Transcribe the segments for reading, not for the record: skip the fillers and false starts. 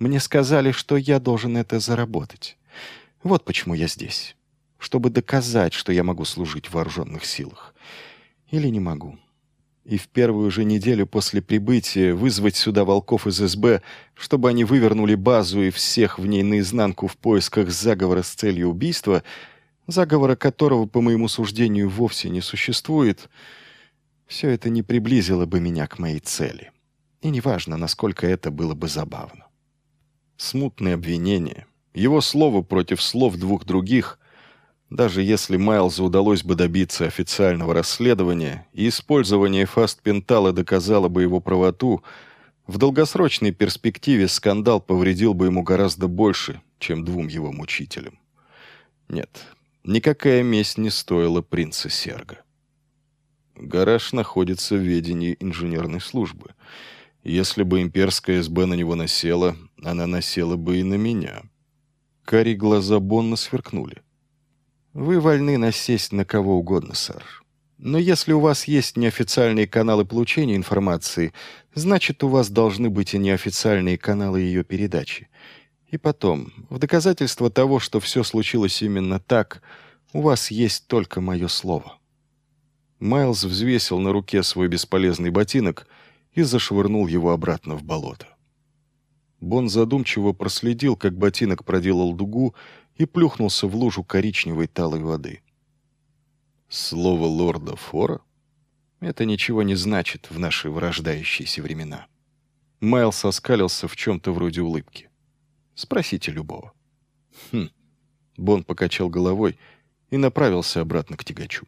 Мне сказали, что я должен это заработать. Вот почему я здесь. Чтобы доказать, что я могу служить в вооруженных силах. Или не могу. И в первую же неделю после прибытия вызвать сюда волков из СБ, чтобы они вывернули базу и всех в ней наизнанку в поисках заговора с целью убийства, заговора которого, по моему суждению, вовсе не существует, все это не приблизило бы меня к моей цели. И неважно, насколько это было бы забавно. Смутные обвинения, его слово против слов двух других. Даже если Майлзу удалось бы добиться официального расследования и использование фастпентала доказало бы его правоту, в долгосрочной перспективе скандал повредил бы ему гораздо больше, чем двум его мучителям. Нет, никакая месть не стоила принца Серга. Гараж находится в ведении инженерной службы. Если бы имперская СБ на него насела, она насела бы и на меня. Карие глаза Бонна сверкнули. «Вы вольны насесть на кого угодно, сэр. Но если у вас есть неофициальные каналы получения информации, значит, у вас должны быть и неофициальные каналы ее передачи. И потом, в доказательство того, что все случилось именно так, у вас есть только мое слово». Майлз взвесил на руке свой бесполезный ботинок и зашвырнул его обратно в болото. Бон задумчиво проследил, как ботинок проделал дугу и плюхнулся в лужу коричневой талой воды. Слово лорда Фора? Это ничего не значит в наши вырождающиеся времена. Майлз оскалился в чем-то вроде улыбки. Спросите любого. Бон покачал головой и направился обратно к тягачу.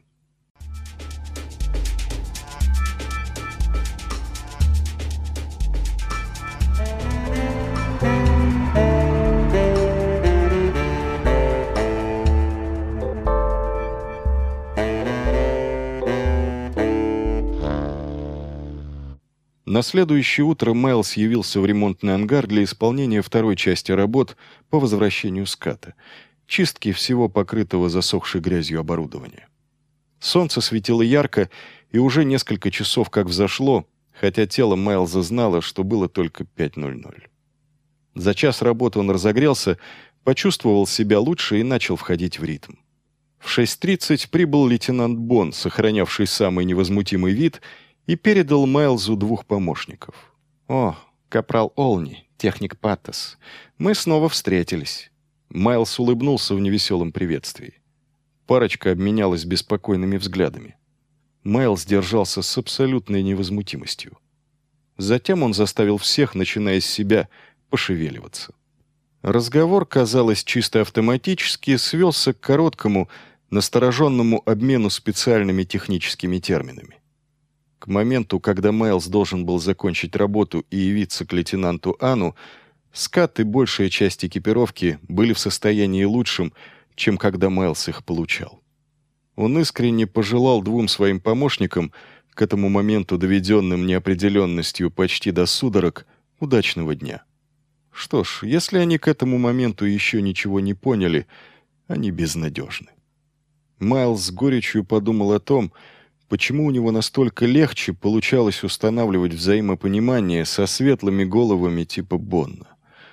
На следующее утро Майлз явился в ремонтный ангар для исполнения второй части работ по возвращению ската, чистки всего покрытого засохшей грязью оборудования. Солнце светило ярко, и уже несколько часов как взошло, хотя тело Майлза знало, что было только 5:00. За час работы он разогрелся, почувствовал себя лучше и начал входить в ритм. В 6:30 прибыл лейтенант Бон, сохранявший самый невозмутимый вид, и передал Майлзу двух помощников. «О, капрал Олни, техник Паттас, мы снова встретились». Майлз улыбнулся в невеселом приветствии. Парочка обменялась беспокойными взглядами. Майлз держался с абсолютной невозмутимостью. Затем он заставил всех, начиная с себя, пошевеливаться. Разговор, казалось, чисто автоматически свелся к короткому, настороженному обмену специальными техническими терминами. К моменту, когда Майлз должен был закончить работу и явиться к лейтенанту Ану, скат и большая часть экипировки были в состоянии лучшем, чем когда Майлз их получал. Он искренне пожелал двум своим помощникам, к этому моменту доведенным неопределенностью почти до судорог, удачного дня. Что ж, если они к этому моменту еще ничего не поняли, они безнадежны. Майлз с горечью подумал о том, почему у него настолько легче получалось устанавливать взаимопонимание со светлыми головами типа Бонна.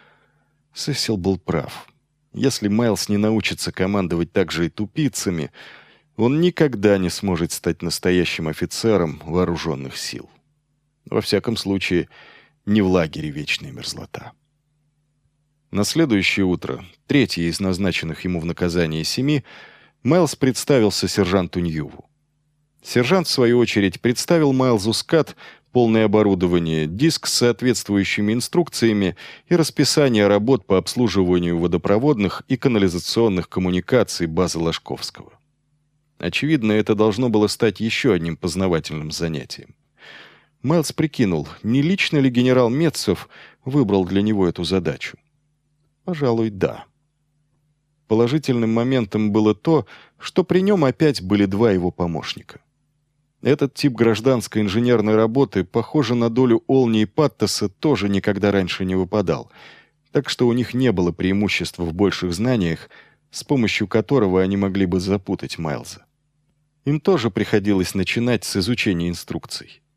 Сесил был прав. Если Майлз не научится командовать так же и тупицами, он никогда не сможет стать настоящим офицером вооруженных сил. Во всяком случае, не в лагере вечная мерзлота. На следующее утро, третье из назначенных ему в наказание 7, Майлз представился сержанту Ньюву. Сержант, в свою очередь, представил Майлзу скат, полное оборудование, диск с соответствующими инструкциями и расписание работ по обслуживанию водопроводных и канализационных коммуникаций базы Ложковского. Очевидно, это должно было стать еще одним познавательным занятием. Майлз прикинул, не лично ли генерал Метцов выбрал для него эту задачу. Пожалуй, да. Положительным моментом было то, что при нем опять были два его помощника. Этот тип гражданской инженерной работы, похоже, на долю Олни и Паттаса тоже никогда раньше не выпадал, так что у них не было преимущества в больших знаниях, с помощью которого они могли бы запутать Майлза. Им тоже приходилось начинать с изучения инструкций.